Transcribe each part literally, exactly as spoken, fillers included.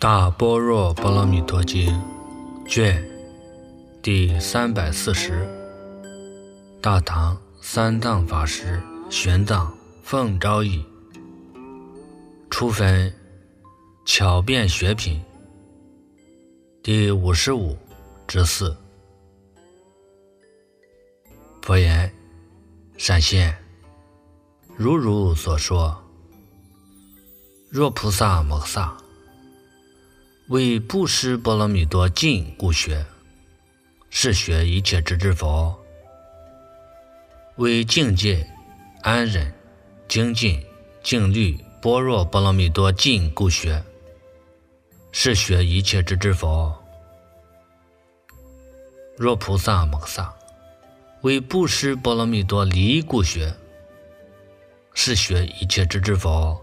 大般若波罗蜜多经卷第三百四十，大唐三藏法师玄奘奉诏译，初分巧辩学品第五十五之四。佛言：善现，如汝所说，若菩萨摩诃萨为布施波罗蜜多尽故学，是学一切智之佛；为境界安忍精进静虑般若波罗蜜多尽故学，是学一切智之佛；若菩萨摩诃萨为布施波罗蜜多离故学，是学一切智之佛；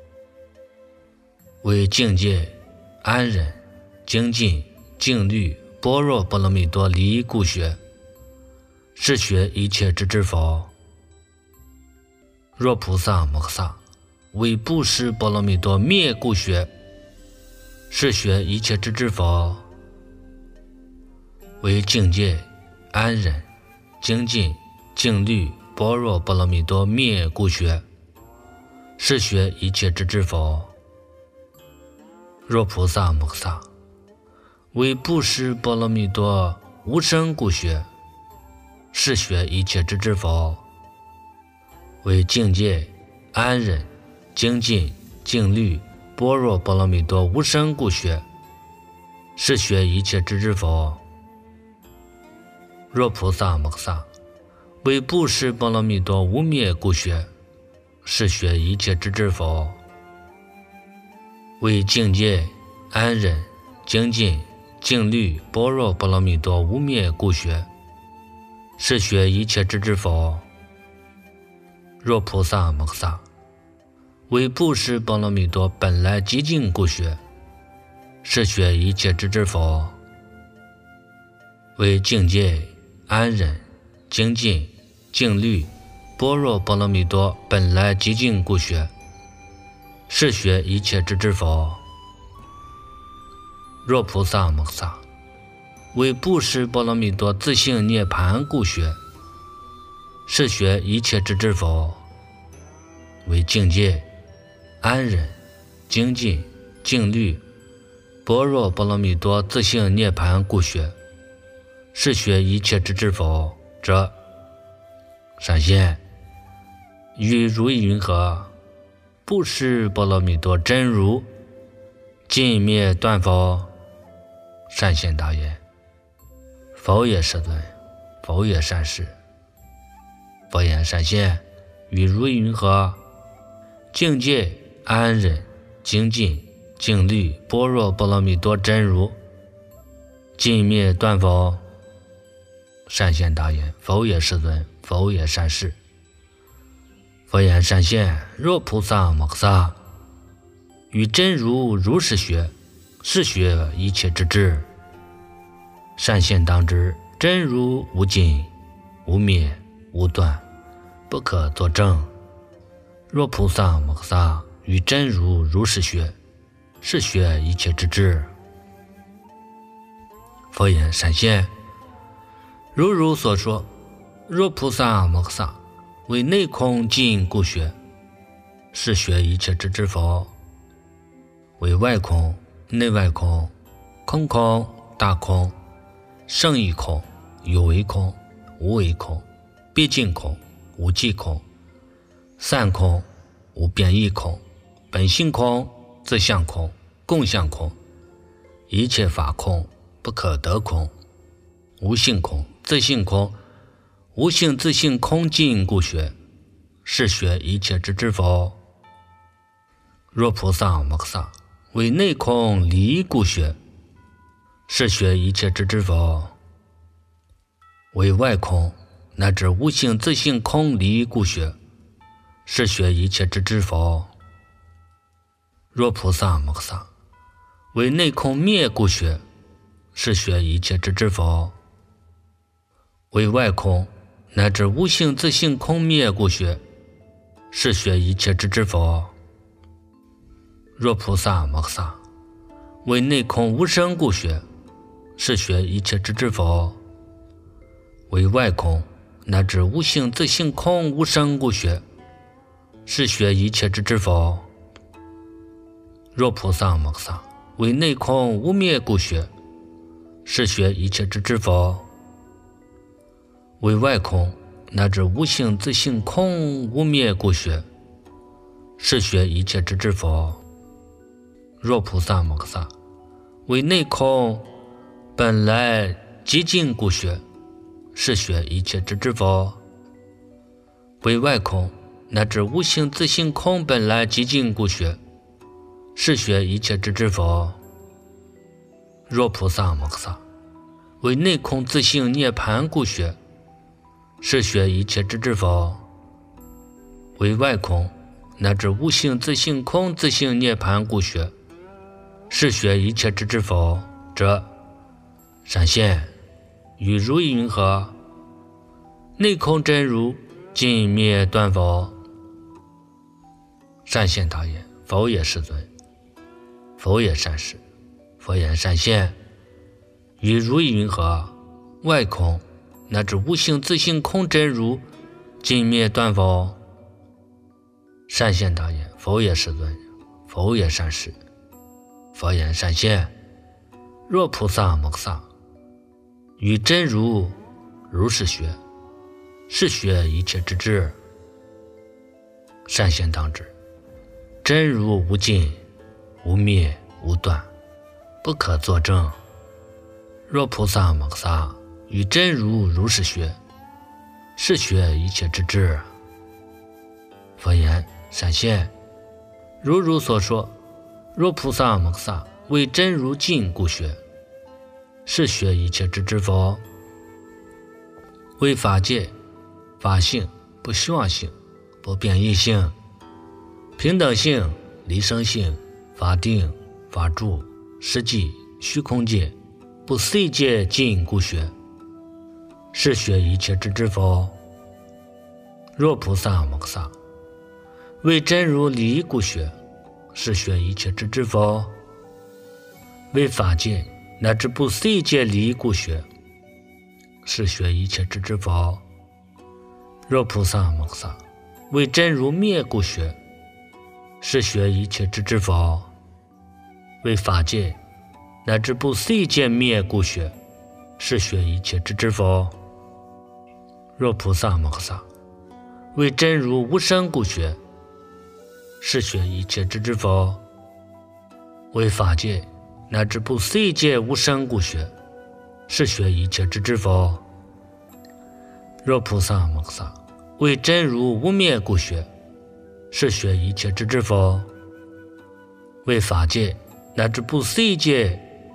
为境界安忍精进静虑般若波罗蜜多离故学，是学一切智之佛；若菩萨摩诃萨为布施波罗蜜多灭故学，是学一切智之佛；为境界安忍精进静虑般若波罗蜜多灭故学，是学一切智之佛；若菩萨摩诃萨为布施波罗蜜多无生故学，是学一切智之佛；为境界安忍精进静虑般若波罗蜜多无生故学，是学一切智之佛；若菩萨摩诃萨为布施波罗蜜多无灭故学，是学一切智之佛；为境界安忍精进静虑般若波罗蜜多无灭故学，是学一切智之佛；若菩萨摩诃萨为布施波罗蜜多本来极尽故学，是学一切智之佛；为境界安忍精进静虑般若波罗蜜多本来极尽故学，是学一切智之佛；若菩萨摩诃萨为布施波罗蜜多自性涅槃故学，是学一切智之佛；为境界安忍精进静虑般若波罗蜜多自性涅槃故学，是学一切智之佛者，善现，于如意云何？布施波罗蜜多真如尽灭断否？善现答言：否也，世尊，否也，善士。佛言：善现，于如意云何？境界安忍精进静虑般若波罗蜜多真如尽灭断否？善现答言：否也，世尊，否也，善士。佛言：善现，若菩萨摩诃萨与真如如是学，是学一切之智。善现当知，真如无尽无灭无断，不可作证。若菩萨摩诃萨与真如如是学，是学一切之智。佛言：善现，如汝所说，若菩萨摩诃萨为内空尽故学，是学一切智之佛；为外空内外空空空大空胜义空有为空无为空毕竟空无际空散空无变异空本性空自相空共相空一切法空不可得空无性空自性空无性自性空尽故学，是学一切智之佛；若菩萨摩诃萨为内空离故学，是学一切智之佛；为外空乃至无性自性空离故学，是学一切智之佛；若菩萨摩诃萨为内空灭故学，是学一切智之佛；为外空乃至无性自性空灭故学，是学一切智之佛；若菩萨摩诃萨为内空无生故学，是学一切之之佛；为外空乃至无性自性空无生故学，是学一切之之佛。若菩萨摩诃萨为内空无灭故学，是学一切之之佛；为外空乃至无性自性空无灭故学，是学一切之之佛。若菩萨摩诃萨为内空本来寂静故学，是学一切之之佛；为外空乃至无性自性空本来寂静故学，是学一切之之佛。若菩萨摩诃萨为内空自性涅盘故学，是学一切之之佛；为外空乃至无性自性空自性涅盘故学，是学一切之之佛者，闪现与如意云何？内空真如尽灭断否？善现他言：否也，世尊。否也，善士。佛言：善现与如意云何？外空乃至无性自性空真如尽灭断否？善现他言：否也，世尊。否也，善士。佛言：善现若菩萨摩诃萨与真如如是学，是学一切之智。善现当知，真如无尽无灭无断，不可作证。若菩萨摩诃萨与真如如是学，是学一切之智。佛言：善现如如所说，若菩萨摩诃萨为真如尽故学，是学一切之之佛；为法界、法性、不虚妄性、不变异性、平等性、离生性、法定、法住、实际、虚空界、不思议界尽故学，是学一切之之佛。若菩萨摩诃萨为真如离故学，是学一切之之佛；为法界乃至不思议界离故学，是学一切之之佛。若菩萨摩诃萨为真如灭故学，是学一切之之佛；为法界乃至不思议界灭故学，是学一切之之佛。若菩萨摩诃萨为真如无生故学，是学一切之之佛；为法界乃至不思议界无生故学，是学一切之之佛。若菩萨摩诃萨为真如无灭故学，是学一切之之佛；为法界乃至不思议界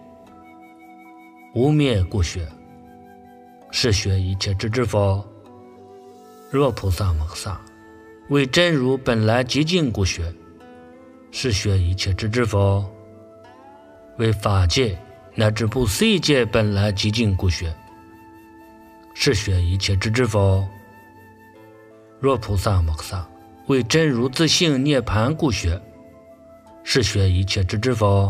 无灭故学，是学一切之之佛。若菩萨摩诃萨为真如本来寂静故学，是学一切之之佛；为法界乃至不思议界本来寂静故学，是学一切之之佛。若菩萨摩诃萨为真如自性涅盘故学，是学一切之之佛；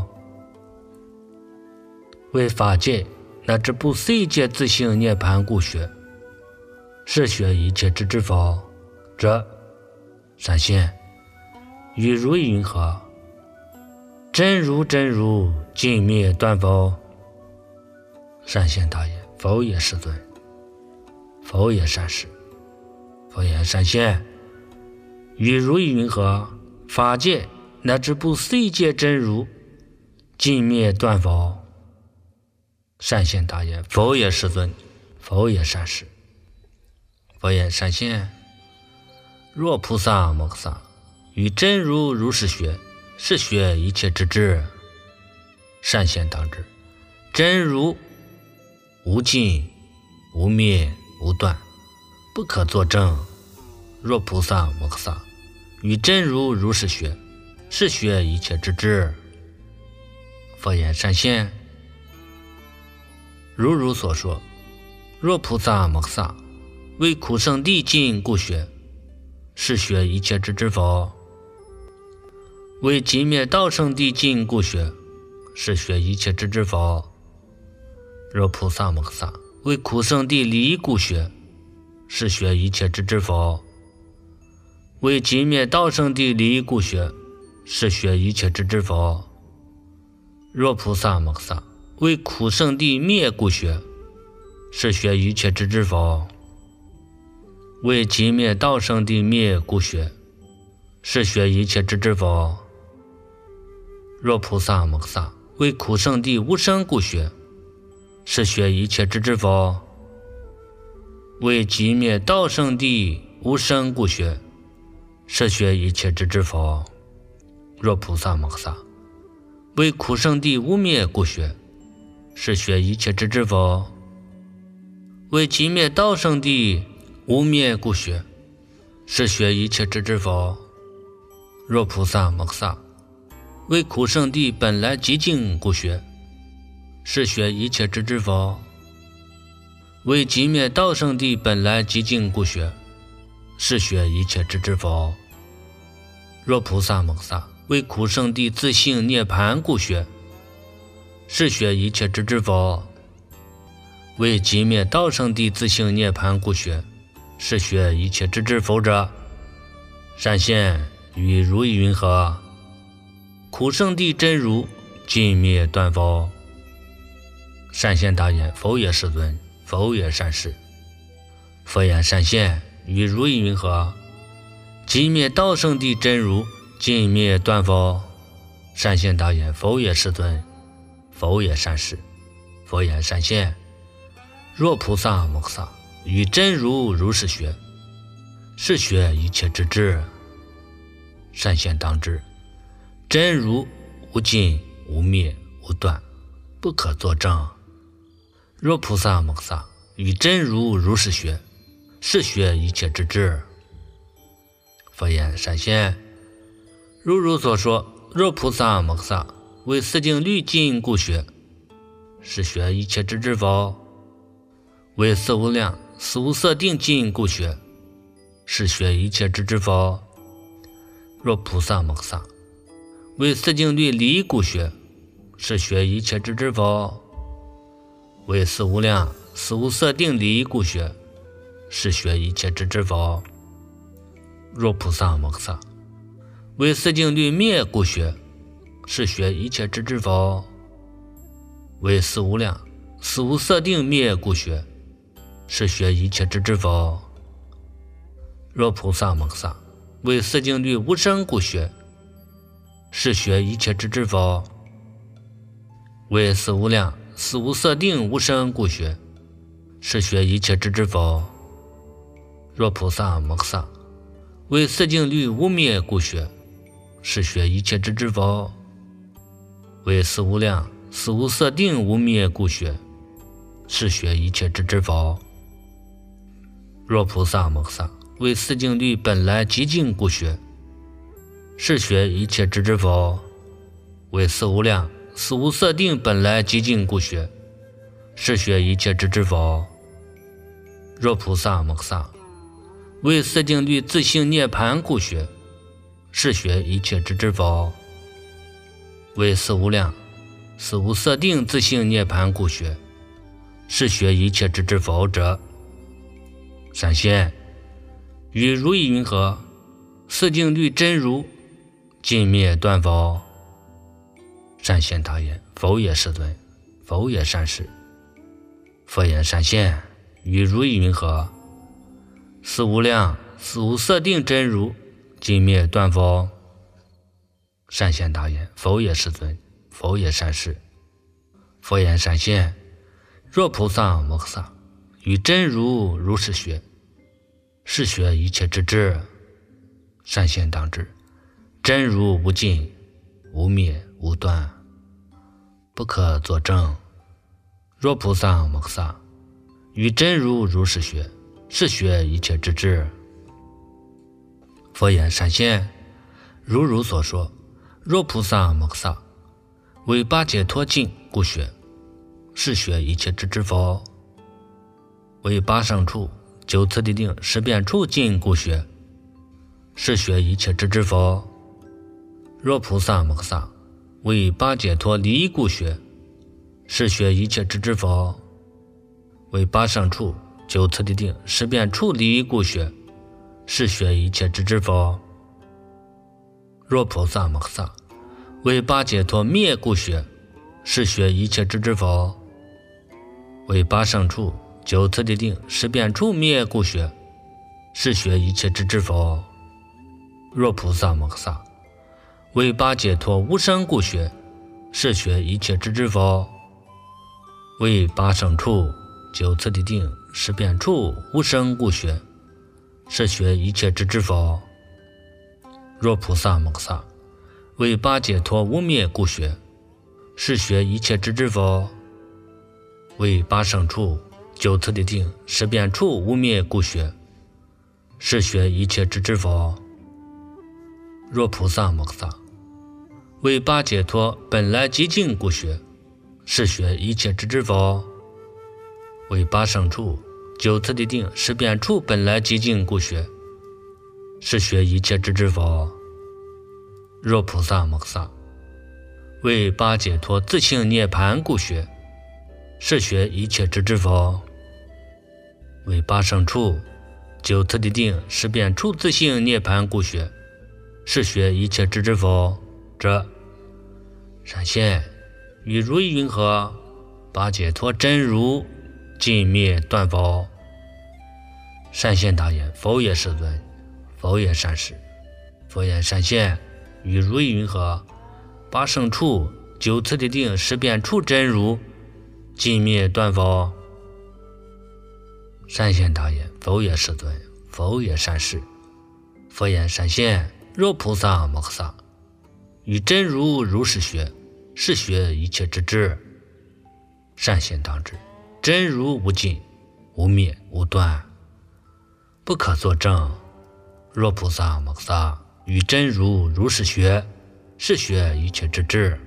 为法界乃至不思议界自性涅盘故学，是学一切之之佛者，闪现与如意云何？真如真如尽灭断否？善现他言：否也，世尊。否也，善士。佛言：善现与如意云何？法界乃至不思议界真如尽灭断否？善现他言：否也，世尊。否也，善士。佛言：善现若菩萨摩诃萨与真如如是学，是学一切之智。善现当知，真如无尽无灭无断，不可作证。若菩萨摩诃萨与真如如是学，是学一切之智。佛言：善现如如所说，若菩萨摩诃萨为苦圣地尽故学，是学一切之之佛；为寂灭道圣地尽故学， 是学一切智之佛。若菩萨摩诃萨为苦圣地利益故学，是学一切智之佛。为寂灭道圣地利益故学，是学一切智之佛。若菩萨摩诃萨为苦圣地灭故学，是学一切智之佛。为寂灭道圣地灭故学，是学一切智之佛。若菩萨摩诃萨为苦圣地无生故学，是学一切智之佛。为寂灭道圣地无生故学，是学一切智之佛。若菩萨摩诃萨为苦圣地无灭故学，是学一切智之佛。为寂灭道圣地无灭故学，是学一切智之佛。若菩萨摩诃萨为苦圣地本来寂静故学，是学一切智之佛。为寂灭道圣地本来寂静故学，是学一切智之佛。若菩萨摩诃萨为苦圣地自性涅盘故学，是学一切智之佛。为寂灭道圣地自性涅盘故学，是学一切智之佛者，善现与如意云何？苦圣地真如尽灭断否？善现答言：否也，世尊。否也，善士。佛言：善现与如意云何？寂灭道圣地真如尽灭断否？善现答言：否也，世尊。否也，善士。佛言：善现。若菩萨摩诃萨与真如如是学，是学一切之智。善现当知，真如无尽无灭无断，不可作证。若菩萨摩诃萨与真如如是学，是学一切之智。佛言：善现，如如所说，若菩萨摩诃萨为四境律尽故学，是学一切之智否？为四无量四无色定尽故学，是学一切之智否？若菩萨摩诃萨为四境律离故学，是学一切之智否？为四无量四无色定离故学，是学一切之智否？若菩萨摩诃萨为四境律灭故学，是学一切之智否？为四无量四无色定灭故学，是学一切之智否？若菩萨摩诃萨为四境律无生故学，是学一切之智否？为四无量四无色定无生故学，是学一切之智否？若菩萨摩诃萨为四境律无灭故学，是学一切之智否？为四无量四无色定无灭故学，是学一切之智否？若菩萨摩诃萨为四境律本来寂静故学，是学一切之智否？为四无量四无色定本来寂静故学，是学一切之智否？若菩萨摩诃萨为四境律自性涅盘故学，是学一切之智否？为四无量四无色定自性涅盘故学，是学一切之智否者，善现与如意云何？四境律真如尽灭断否？善现答言：否也，世尊。否也，善士。佛言：善现与如意云何？四无量四无色定真如尽灭断否？善现答言：否也，世尊。否也，善士。佛言：善现，若菩萨摩诃萨与真如如是学，是学一切之智。善现当知，真如无尽无灭无断，不可作证。若菩萨摩诃萨与真如如是学，是学一切之智。佛言：善现，如如所说，若菩萨摩诃萨为八解脱尽故学，是学一切之智否？为八胜处九次第定十变处尽故学，是学一切之智否？若菩萨摩诃萨为八解脱离异故学，是学一切智之佛。为八胜处九次第定识变处离异故学，是学一切智之佛。若菩萨摩诃萨为八解脱灭故学，是学一切智之佛。为八胜处九次第定识变处灭故学，是学一切智之佛。若菩萨摩诃萨为八解脱无生故学，是学一切智之佛。为八胜处九次第定识变处无生故学，是学一切智之佛。若菩萨摩诃萨为八解脱无灭故学，是学一切智之佛。为八胜处九次第定识变处无灭故学，是学一切智之佛。若菩萨摩诃萨为八解脱本来寂静故学，是学一切智之佛。为八胜处九次第定识变处本来寂静故学，是学一切智之佛。若菩萨摩诃萨为八解脱自性涅盘故学，是学一切智之佛。为八胜处九次第定识变处自性涅盘故学，是学一切智之佛者，闪现与如意云何？八解脱真如尽灭断否？善现答言：否也，世尊。否也，善士。佛言：善现与如意云何？八胜处九次第定识变处真如尽灭断否？善现答言：否也，世尊。否也，善士。佛言：善现，若菩萨摩诃萨与真如如是学，是学一切之智。善现当知，真如无尽无灭无断，不可作证。若菩萨摩诃萨与真如如是学，是学一切之智。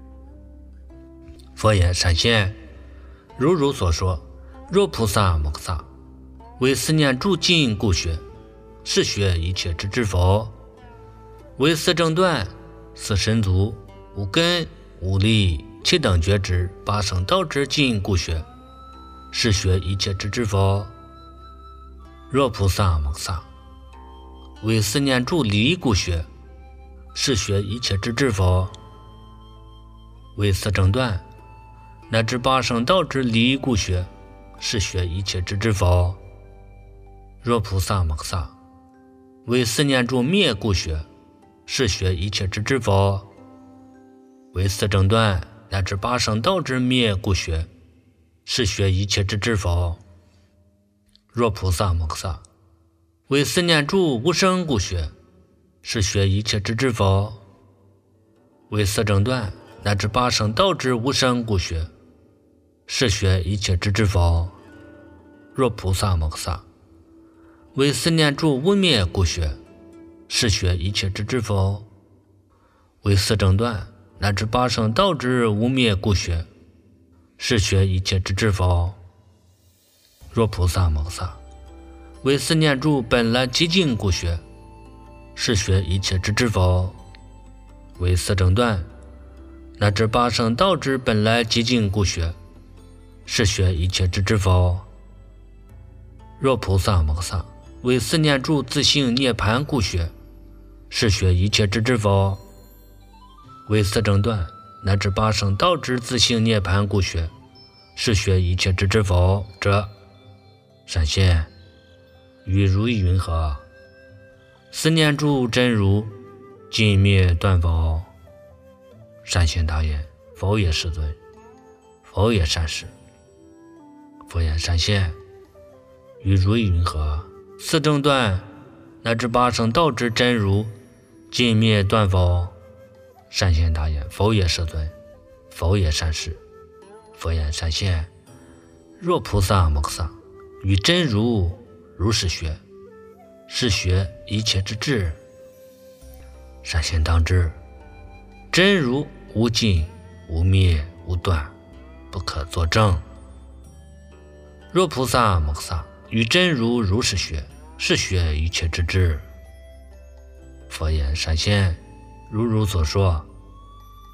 佛言：善现，如如所说，若菩萨摩诃萨为思念住尽故学，是学一切之智佛。为四正断四神足五根五力七等觉知八圣道之尽故学，是学一切之智佛。若菩萨摩诃萨为思念住离故学，是学一切之智佛。为四正断乃至八圣道之离故学，是学一切之智佛。若菩萨摩诃萨为思念住灭故学，是学一切之智佛。为四正断乃至八圣道之灭故学，是学一切之智佛。若菩萨摩诃萨为思念住无生故学，是学一切之智佛。为四正断乃至八圣道之无生故学，是学一切之智佛。若菩萨摩诃萨为思念住无灭故学，是学一切之智佛。为四正断乃至八圣道之无灭故学，是学一切之智佛。若菩萨摩诃萨为思念住本来寂静故学，是学一切之智佛。为四正断乃至八圣道之本来寂静故学，是学一切之智佛。若菩萨摩诃萨为思念住自性涅盘故学，是学一切之智佛。为四正断乃至八圣道之自性涅盘故学，是学一切之智佛者，闪现与如意云何？思念住真如尽灭断否？善现答言：否也，世尊。否也，善士。佛言：善现与如意云何？四正断乃至八圣道之真如尽灭断否？善现答言：否也，世尊。否也，善士。佛言：善现，若菩萨摩诃萨与真如如是学，是学一切之智。善现当知，真如无尽无灭无断，不可作证。若菩萨摩诃萨与真如如是学，是学一切之智。佛言：善现，如如所说，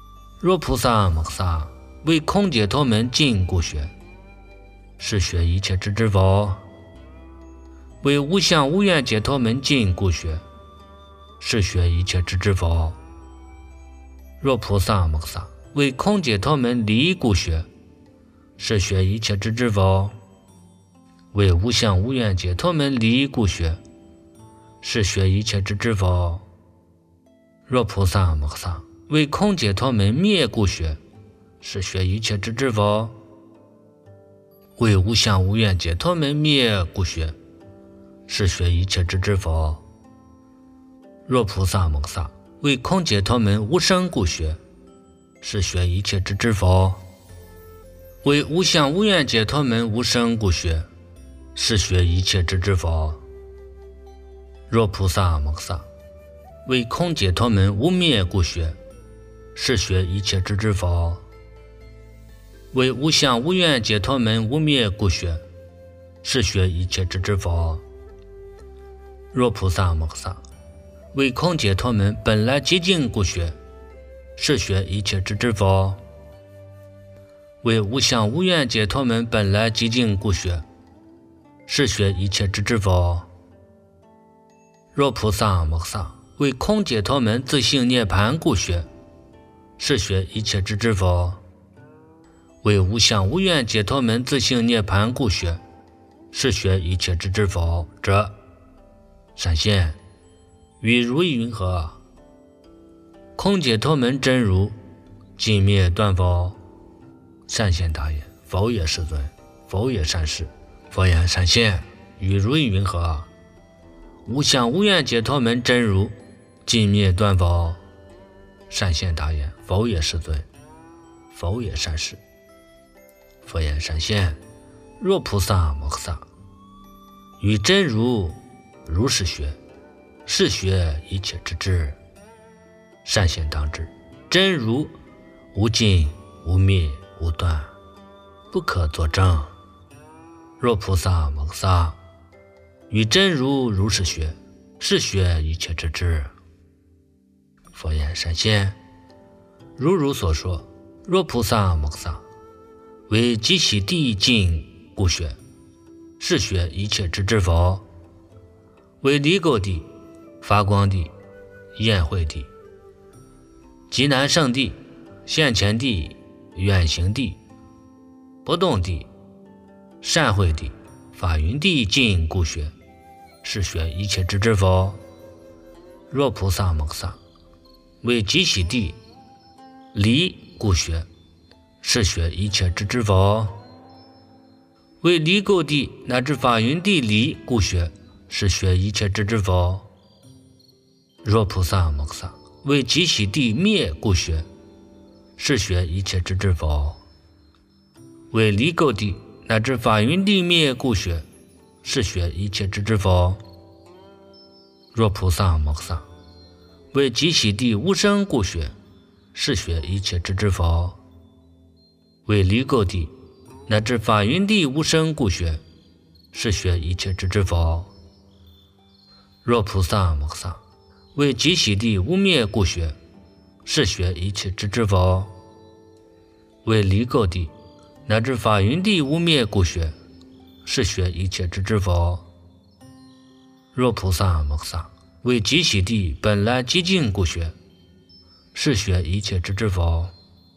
若菩萨摩诃萨为空解脱门尽故学，是学一切智智佛；为无相无愿解脱门尽故学，是学一切智智佛。若菩萨摩诃萨为空解脱门离故学，是学一切智智佛；为无相无愿解脱门离故学，是学一切智智佛。若菩萨摩诃萨为空解脱门灭故学，是学一切智智佛；为无相无愿解脱门灭故学，是学一切智智佛。若菩萨摩诃萨为空解脱门无生故学，是学一切智智佛；为无相无愿解脱门无生故学，是学一切智智佛。若菩萨摩诃萨为空解脱门无灭故学，是学一切智智佛；为无相无愿解脱门无灭故学，是学一切智智佛。若菩萨摩诃萨为空解脱门本来寂静故学，是学一切智智佛；为无相无愿解脱门本来寂静故学，是学一切智智佛。若菩萨摩诃萨为空解脱门自性涅盘故学，是学一切智智佛；为无相无愿解脱门自性涅盘故学，是学一切智智佛者，闪现与如意云何？空解脱门真如尽灭断否？善现大言，否也世尊，否也善士。佛言闪现与如意云何？无相无愿解脱门真如尽灭断否？善现大言，否也世尊，否也善士。佛言闪现若菩萨摩诃萨与真如如是学，是学一切之智，善现当知真如无尽无灭无断，不可作证。若菩萨摩诃萨与真如如是学，是学一切之智。佛言闪现如如所说，若菩萨摩诃萨为极喜地尽故学，是学一切之智佛；为离垢地、发光地、焰慧地、极难胜地、现前地、远行地、不动地、善慧地、法云地尽故学，是学一切之智佛。若菩萨摩诃萨为极喜地离故学，是学一切之智佛；为离垢地乃至法云地离故学，是学一切之智佛。若菩萨摩诃萨为极喜地灭故学，是学一切之智佛；为离垢地乃至法云地灭故学，是学一切之智佛。若菩萨摩诃萨为极喜地无生故学，是学一切之智佛；为离垢地乃至法云地无生故学，是学一切之智佛。若菩萨摩诃萨为极喜地无灭故学，是学一切之智佛；为离垢地乃至法云地无灭故学，是学一切之智佛。若菩萨摩诃萨为极喜地本来寂静故学，是学一切之智佛；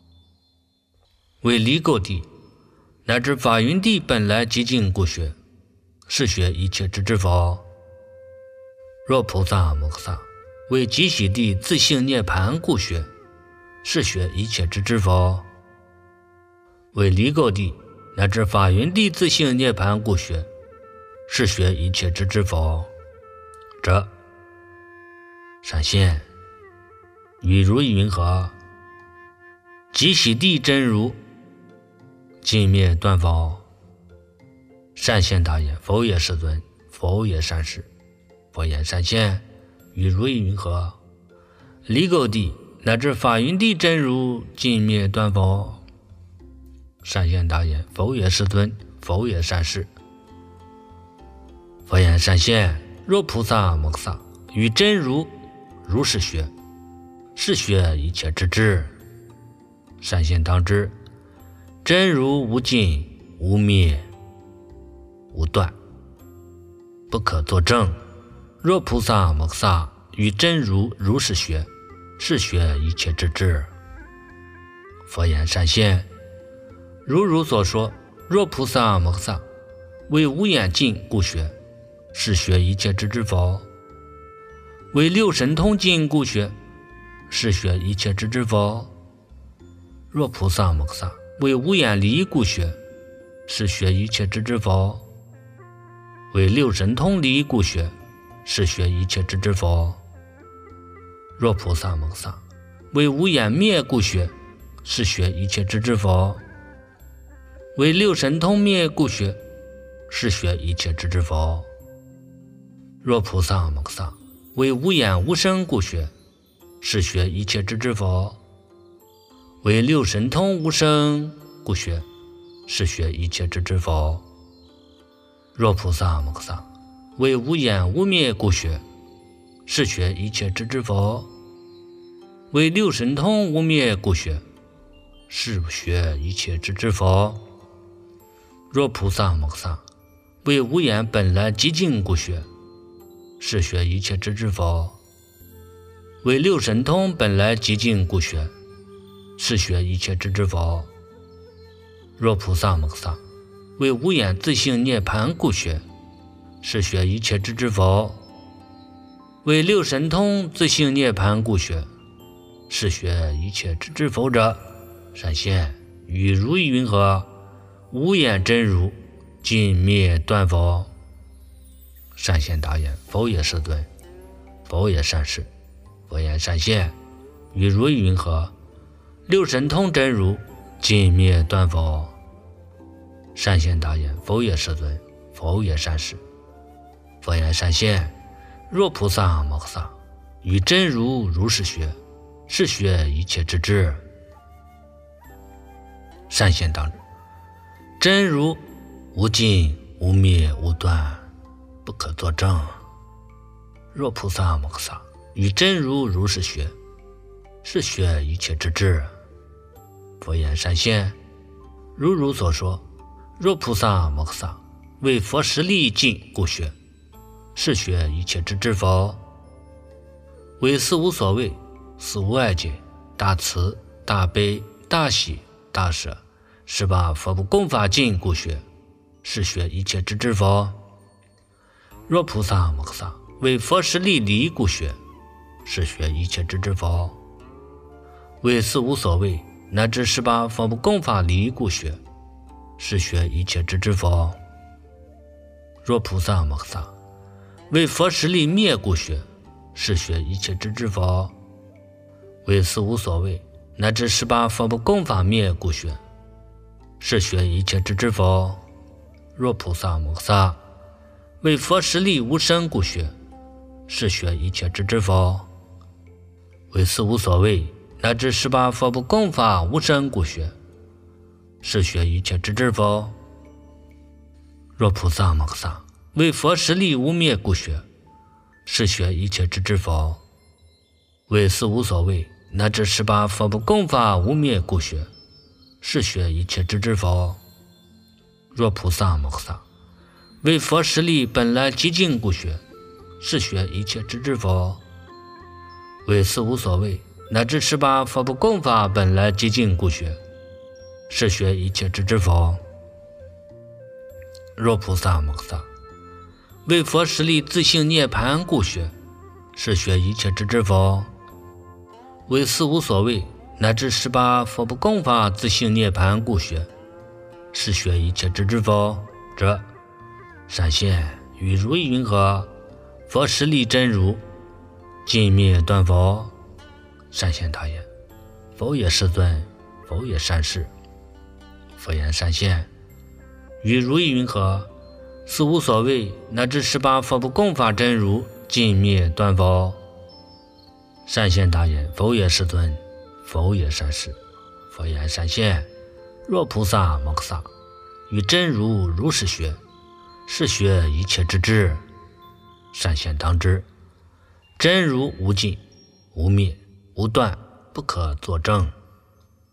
为离垢地乃至法云地本来寂静故学，是学一切之智佛。若菩萨摩诃萨为极喜地自性涅盘故学，是学一切之智佛；为离垢地乃至法云地自性涅盘故学，是学一切之智佛者，闪现与如意云何？极喜地真如尽灭断否？善现大言，否也世尊，否也善士。佛言闪现与如意云何？离垢地乃至法云地真如尽灭断否？善现大言，否也世尊，否也善士。佛言闪现若菩萨摩诃萨与真如如是学，是学一切之智， 善现当知。真如无尽无灭无断，不可作证。若菩萨摩诃萨与真如如是学，是学一切之智。佛言：善现，如如所说，若菩萨摩诃萨为无眼尽故学，是学一切之智否？为六神通尽故学，是学一切之智否？若菩萨摩诃萨为无眼离故学，是学一切之智否？为六神通离故学，是学一切之智否？若菩萨摩诃萨为无眼灭故学，是学一切之智否？为六神通灭故学，是学一切之智否？若菩萨摩诃萨为无眼无生故学，是学一切之智否？为六神通无生故学，是学一切之智否？若菩萨摩诃萨为无眼无灭故学，是学一切之智否？为六神通无灭故学，是学一切之智否？若菩萨摩诃萨为无眼本来寂静故学，是学一切之智否？为六神通本来寂静故学，是学一切之智否？若菩萨摩诃萨为无眼自性涅盘故学，是学一切之智否？为六神通自性涅盘故学，是学一切之智否者，善现，与如意云何？无眼真如尽灭断否？善现答言：否也，世尊。否也，善士。佛言：善现，与如意云何？六神通真如尽灭断否？善现答言：否也，世尊。否也，善士。佛言：善现，若菩萨摩诃萨与真如如是学，是学一切之智。善现当知。真如无尽无灭无断，不可作证。若菩萨摩诃萨与真如如是学，是学一切之智。佛言：善现，如如所说，若菩萨摩诃萨为佛实力尽故学，是学一切之智否？为四无所谓、四无碍解、大慈、大悲、大喜、大舍十八佛不共法尽故学，是学一切之智否？若菩萨摩诃萨为佛实力离故学，是学一切之智否？为四无所谓乃至十八佛不共法离故学，是学一切之智否？若菩萨摩诃萨为佛实力灭故学，是学一切之智否？为四无所谓乃至十八佛不共法灭故学，是学一切之智否？若菩萨摩诃萨为佛实力无生故学，是学一切之智否？为四无所谓乃至十八佛不共法无生故学，是学一切之智否？若菩萨摩诃萨为佛实力无灭故学，是学一切之智否？为四无所谓乃至十八佛不共法无灭故学，是学一切之智否？若菩萨摩诃萨为佛实力本来寂静故学，是学一切之智否？为四无所谓乃至十八佛不共法本来寂静故学，是学一切之智否？若菩萨摩诃萨为佛实力自性涅盘故学，是学一切之智否？为四无所谓乃至十八佛不共法自性涅盘故学，是学一切之智否？者，善现，与如意云何？佛实力真如尽灭断否？善现答言：否也，世尊。否也，善士。佛言：善现，与如意云何？四无所谓乃至十八佛不共法真如尽灭断否？善现答言：否也，世尊。否也，善士。佛言：善现，若菩萨摩诃萨与真如如是学，是学一切之智。善现当知。真如无尽无灭无断，不可作证。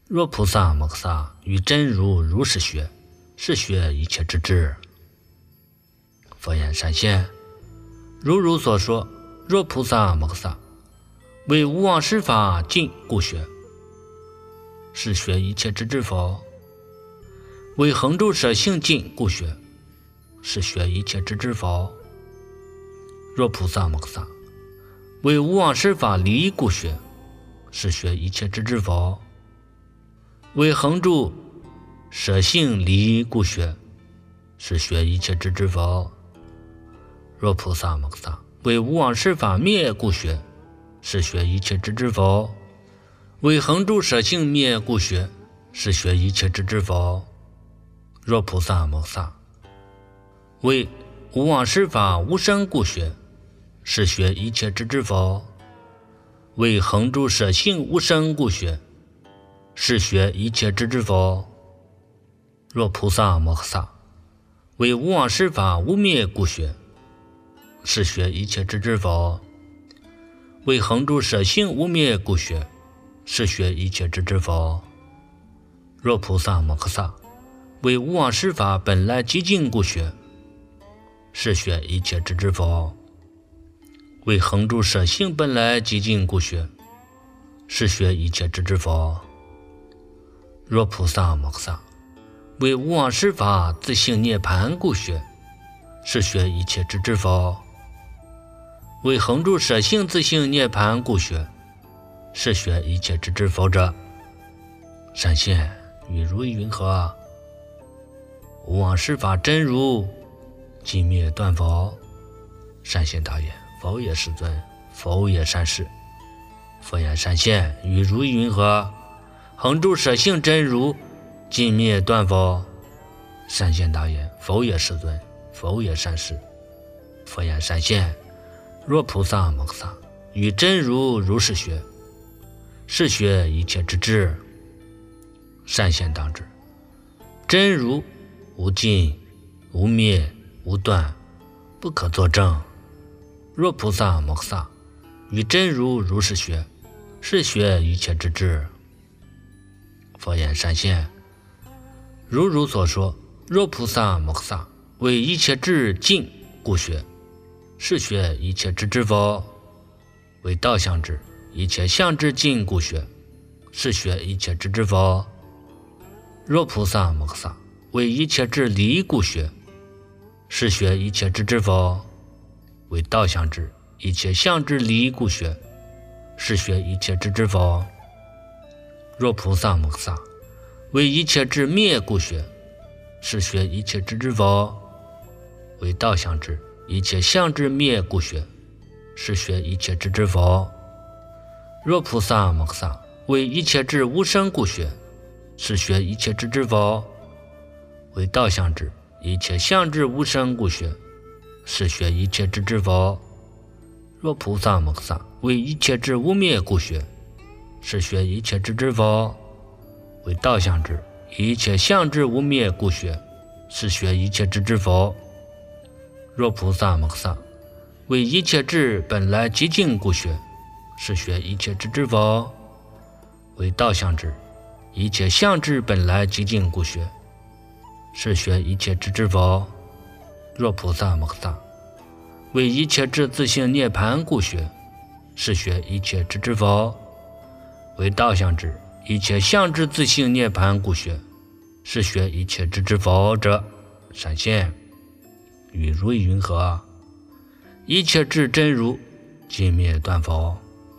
若菩萨摩诃萨与真如如是学，是学一切之智。佛言：善现，如如所说，若菩萨摩诃萨为无妄施法尽故学，是学一切之智否？为恒住舍性尽故学，是学一切之智否？若菩萨摩诃萨为无妄施法离故学，是学一切之智否？为恒住舍性离故学，是学一切之智否？若菩萨摩诃萨为无妄施法灭故学，是学一切之智否？为恒住舍性灭故学，是学一切之智否？若菩萨摩诃萨为无妄施法无生故学，是学一切之智否？为恒住舍性无生故学，是学一切之智否？若菩萨摩诃萨为无妄施法无灭故学，是学一切之智否？为恒住舍性无灭故学，是学一切之智否？若菩萨摩诃萨为无妄施法本来极尽故学，是学一切之智否？为恒住舍性本来极尽故学，是学一切之智否？若菩萨摩诃萨为无妄施法自性涅盘故学，是学一切之智否？为恒住舍性自性涅盘故学，是学一切之智否者？善现，与如意云何？无妄施法真如寂灭断否？善现答言：否也，世尊。否也，善士。佛言：善现，与如意云何？恒住舍性真如寂灭断否？善现答言：否也，世尊。否也，善士。佛言：善现，若菩萨摩诃萨与真如如是学，是学一切之智。善现当知，真如无尽无灭无断，不可作证。若菩萨摩诃萨与真如如是学，是学一切之智。佛言：善现，如如所说，若菩萨摩诃萨为一切智尽故学，是学一切之智否？为道相智一切相智尽故学，是学一切之智否？若菩萨摩诃萨为一切智离故学，是学一切之智否？为道相智一切相智离故学，是学一切之智否？若菩萨摩诃萨为一切智灭故学，是学一切之智否？为道相智一切相智灭故学，是学一切之智否？若菩萨摩诃萨为一切智无生故学，是学一切之智否？为道相智一切相智无生故学，是学一切之智否？若菩萨摩诃萨为一切智无灭故学，是学一切之智否？为道相智一切相智无灭故学，是学一切之智否？若菩萨摩诃萨为一切智本来极尽故学，是学一切之智否？为道相智一切相智本来极尽故学，是学一切之智否？若菩萨摩诃萨为一切智自性涅盘故学，是学一切之智否？为道相智一切相智自性涅盘故学，是学一切之智否者？善现，与如意云何？一切智真如寂灭断否？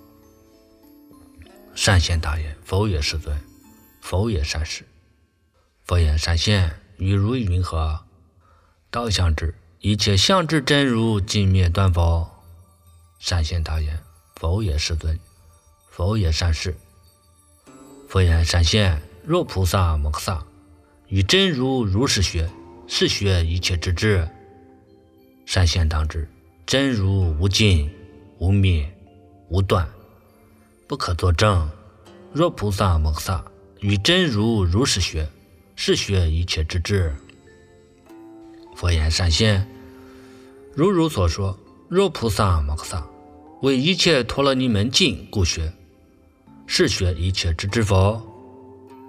善现答言：否也，世尊。否也，善士。佛言：善现，与如意云何？道相智一切相智真如寂灭断否？善现答言：否也，世尊。否也，善士。佛言：善现，若菩萨摩诃萨与真如如是学，是学一切之智。善现当知，真如无尽无灭无断，不可作证。若菩萨摩诃萨与真如如是学，是学一切之智。佛言：善现，如如所说，若菩萨摩诃萨为一切陀罗尼门尽故学，是学一切之智否？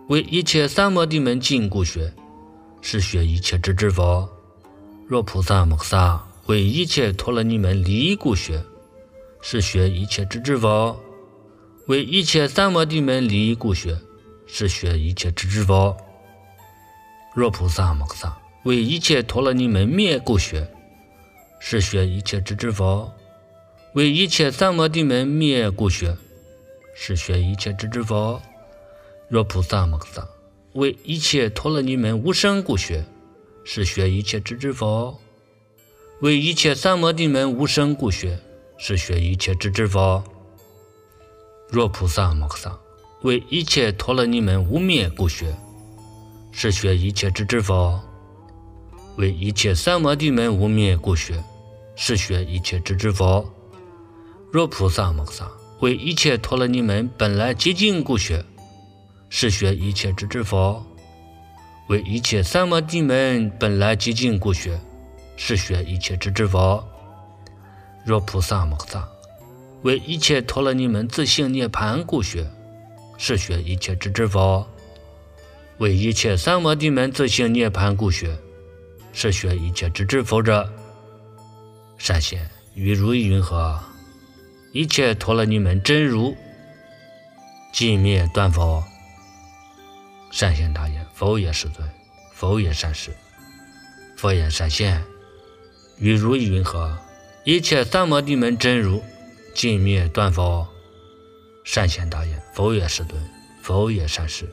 为一切三摩地门尽故学，是学一切智智佛。若菩萨摩诃萨为一切陀罗尼门离故学，是学一切智智佛。为一切三摩地门离故学，是学一切智智佛。若菩萨摩诃萨为一切陀罗尼门灭故学，是学一切智智佛。为一切三摩地门灭故学，是学一切智智佛。若菩萨摩诃萨为一切陀罗尼门无生故学，是学一切智智佛。为一切三摩地门无生故学，是学一切智智佛。若菩萨摩诃萨为一切陀罗尼门无灭故学，是学一切智智佛。为一切三摩地门无灭故学，是学一切智智佛。若菩萨摩诃萨为一切陀罗尼门本来寂静故学，是学一切智智佛。为一切三摩地门本来寂静故学，是学一切智智佛。若菩萨摩诃萨为一切陀罗尼门自性涅槃故学，是学一切智智佛。为一切三摩地门自性涅槃故学，是学一切智智佛者，善贤于如意云何？一切陀罗尼门真如寂灭断否？善贤答言：否也，世尊。否也，善士。佛言：善贤，于如意云何？一切三摩地门真如尽灭断否？善贤答言：否也，世尊。否也，善士。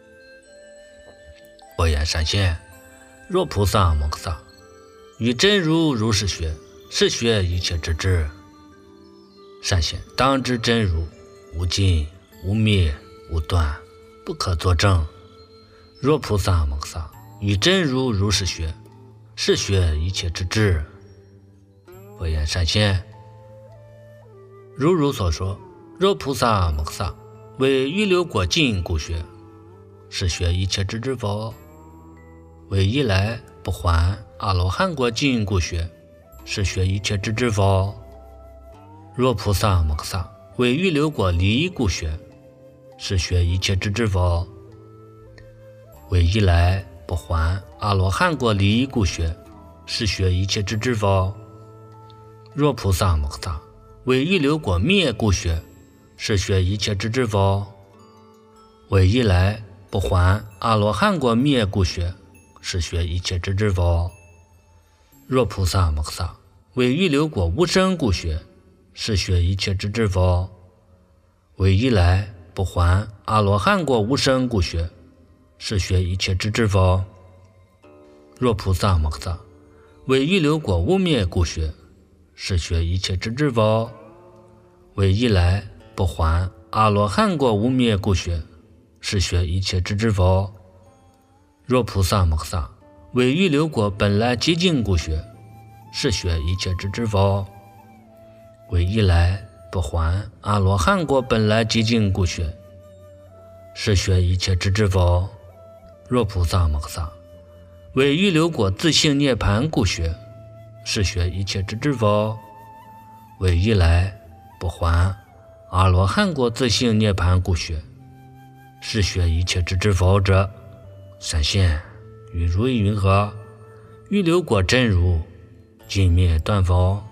佛言：善贤，若菩萨摩诃萨于真如如是学，是学一切智智。善贤，当知真如无尽无灭无断，不可作证。若菩萨摩诃萨于真如如是学，是学一切智智。佛言：善贤，如如所说，若菩萨摩诃萨为预流果尽故学，是学一切智智佛。为一来不还阿罗汉果尽故学，是学一切智智佛。若菩萨摩诃萨为预流果离故学，是学一切智智佛。为一来不还阿罗汉果离故学，是学一切智智佛。若菩萨摩诃萨为预流果灭故学，是学一切智智佛。为一来不还阿罗汉果灭故学，是学一切智智佛。若菩萨摩诃萨为预流果无生故学，是学一切智智佛。为一来不还阿罗汉果无生故学，是学一切智智佛。若菩萨摩诃萨为预流果无灭故学，是学一切智智佛。为一来不还阿罗汉果无灭故学，是学一切智智佛。若菩萨摩诃萨为预流果本来寂静故学，是学一切智智佛。为一来不还阿罗汉果本来寂静故学，是学一切智智佛。若菩萨摩诃萨为预流果自性涅槃故学，是学一切智智佛。为一来不还阿罗汉果自性涅槃故学，是学一切智智佛者，善贤，于如意云何？预流果真如尽灭断否？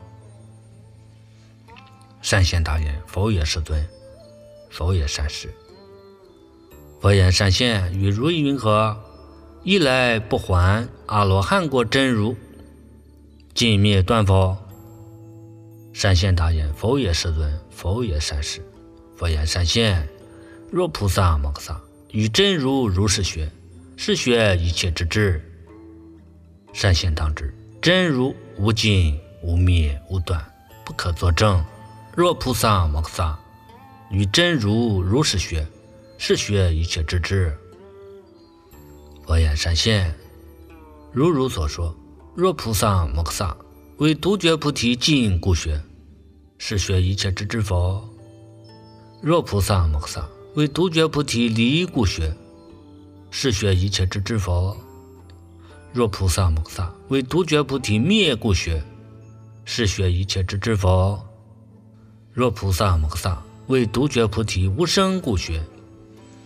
善贤答言：否也，世尊。否也，善士。佛言：善贤，于如意云何？一来不还阿罗汉果真如尽灭断否？善贤答言：否也，世尊。否也，善士。佛言：善贤，若菩萨摩诃萨于真如如是学，是学一切智智。善贤当知，真如无尽无灭无断，不可作证。若菩萨摩诃萨于真如如是学，是学一切智智。佛言：善贤，如如所说，若菩萨摩诃萨为独觉菩提尽故学，是学一切智智佛。若菩萨摩诃萨为独觉菩提离故学，是学一切智智佛。若菩萨摩诃萨为独觉菩提灭故学，是学一切智智佛。若菩萨摩诃萨为独觉菩提无生故学，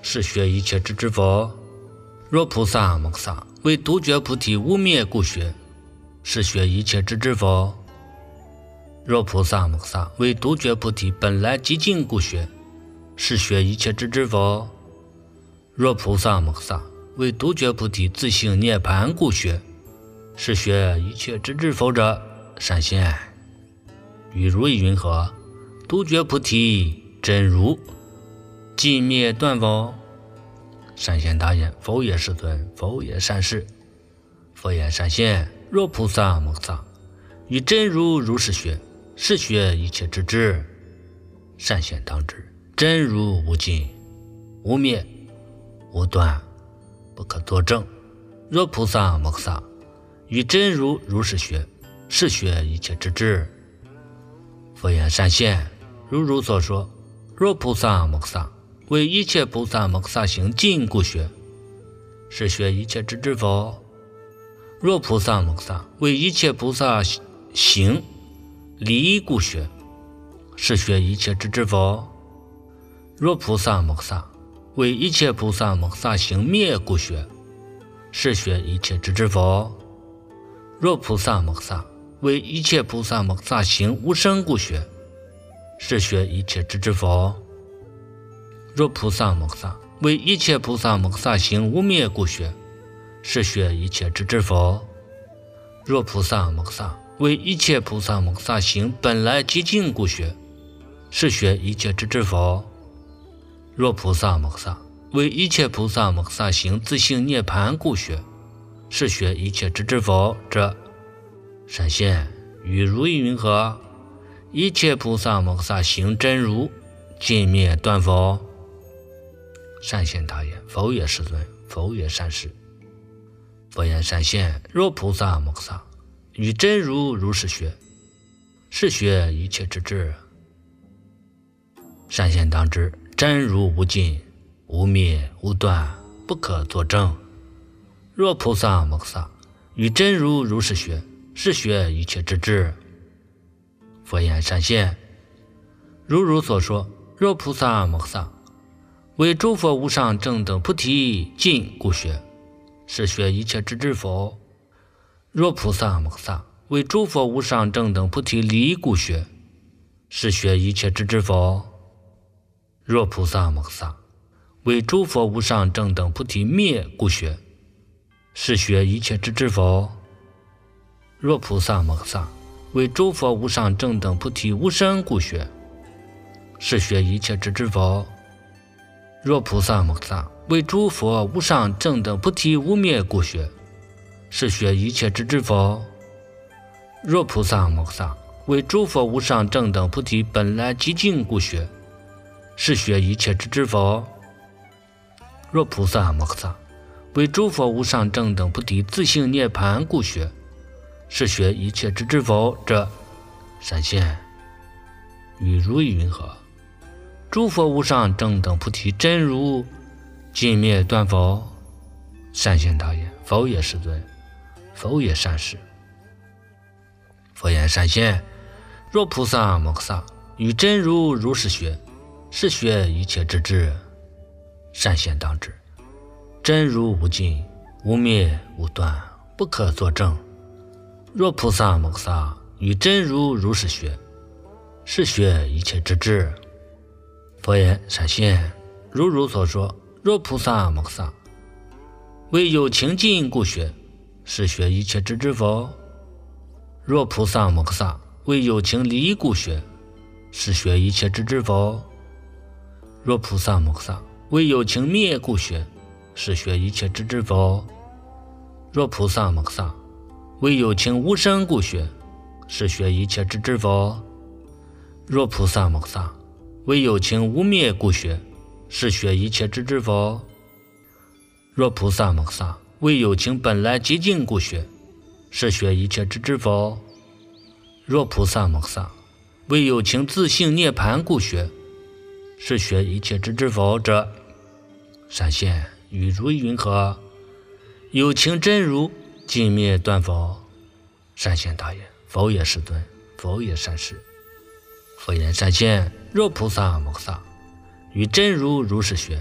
是学一切智之佛。若菩萨摩诃萨为独觉菩提无灭故学，是学一切智之佛。若菩萨摩诃萨为独觉菩提本来寂静故学，是学一切智之佛。若菩萨摩诃萨为独觉菩提自性涅槃故学，是学一切智之佛者，善现。与如意云何？独觉菩提真如寂灭断否？善现大言：否也，世尊，否也，善士。佛言：善现，若菩萨摩诃萨与真如如是学，是学一切智智。善现当知，真如无尽无灭无断，不可作证。若菩萨摩诃萨与真如如是学，是学一切智智。佛言：善现，如如所说。若菩萨摩诃萨为一切菩萨摩诃萨行尽故学，是学一切智智佛。若菩萨摩诃萨为一切菩萨行离故学，是学一切智智佛。若菩萨摩诃萨为一切菩萨摩诃萨行灭故学，是学一切智智佛。若菩萨摩诃萨为一切菩萨摩诃萨行无生故学，是学一切智智佛。若菩萨摩诃萨为一切菩萨摩诃萨行无灭故学，是学一切智智佛。若菩萨摩诃萨为一切菩萨摩诃萨行本来寂静故学，是学一切智智佛。若菩萨摩诃萨为一切菩萨摩诃萨行自性涅槃故学，是学一切智智佛者，善现。与如意云何？一切菩萨摩诃萨行真如尽灭断否？善现大言：否也，世尊，否也，善士。佛言：善现，若菩萨摩诃萨与真如如是学，是学一切智智。善现当知，真如无尽无灭无断，不可作证。若菩萨摩诃萨与真如如是学，是学一切智智。佛言：善现，如如所说。若菩萨摩诃萨为诸佛无上正等菩提尽故学，是学一切智智佛。若菩萨摩诃萨为诸佛无上正等菩提离故学，是学一切智智佛。若菩萨摩诃萨为诸佛无上正等菩提灭故学，是学一切智智佛。若菩萨摩诃萨为诸佛无上正等菩提无生故学，是学一切智智佛。若菩萨摩诃萨为诸佛无上正等菩提无灭故学，是学一切智智佛。若菩萨摩诃萨为诸佛无上正等菩提本来寂静故学，是学一切智智佛。若菩萨摩诃萨为诸佛无上正等菩提自性涅槃故学，是学一切智智佛者，善现。与如意云何？诸佛无上正等菩提真如尽灭断否？善现大言：否也，世尊，否也，善士。佛言：善现，若菩萨摩诃萨与真如如是学，是学一切智智。善现当知，真如无尽无灭无断，不可作证。若菩萨摩诃萨与真如如是学，是学一切智智。佛言：善现，如如所说。若菩萨摩诃萨为有情尽故学，是学一切智智佛。若菩萨摩诃萨为有情离故学，是学一切智智佛。若菩萨摩诃萨为有情灭故学，是学一切智智佛。若菩萨摩诃萨为有情无生故学，是学一切智智佛。若菩萨摩诃萨为有情无灭故学，是学一切智智佛。若菩萨摩诃萨为有情本来寂静故学，是学一切智智佛。若菩萨摩诃萨为有情自性涅槃故学，是学一切智智佛者，善现。与如意云何？有情真如尽灭断否？善现大言：否也，世尊，否也，善士。佛言：善现，若菩萨摩诃萨与真如如是学，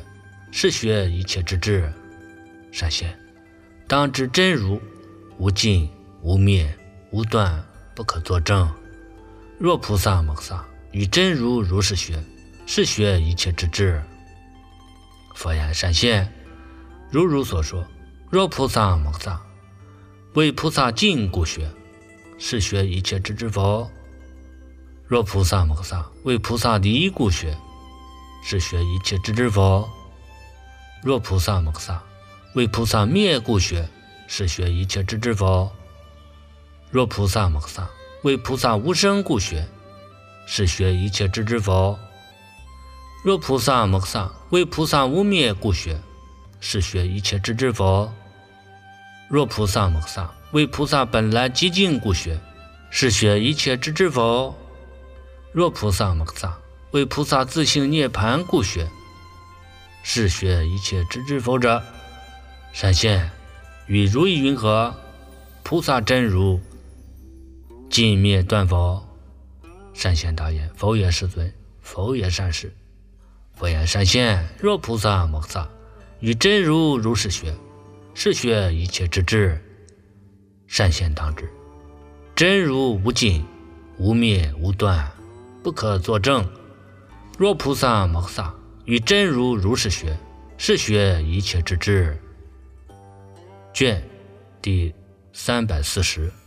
是学一切之智。善现，当知真如无尽无灭无断，不可作证。若菩萨摩诃萨与真如如是学，是学一切之智。佛言：善现，如如所说，若菩萨摩诃萨为菩萨尽故学，是学一切之智否？若菩萨摩诃萨为菩萨离故学，是学一切之智否？若菩萨摩诃萨为菩萨灭故学，是学一切之智否？若菩萨摩诃萨为菩萨无生故学，是学一切之智否？若菩萨摩诃萨为菩萨无灭故学，是学一切之智否？若菩萨摩诃萨为菩萨本来寂静故学，是学一切之智否？若菩萨摩诃萨为菩萨自性涅盘故学，是学一切之智否者？善现，与如意云何？菩萨真如尽灭断否？善现答言：否也，世尊，否也，善士。佛言：善现，若菩萨摩诃萨与真如如是学，是学一切之智。善现当知，真如无尽无灭无断，不可作证。若菩萨摩诃萨与真如如是学，是学一切之智。卷第三百四十。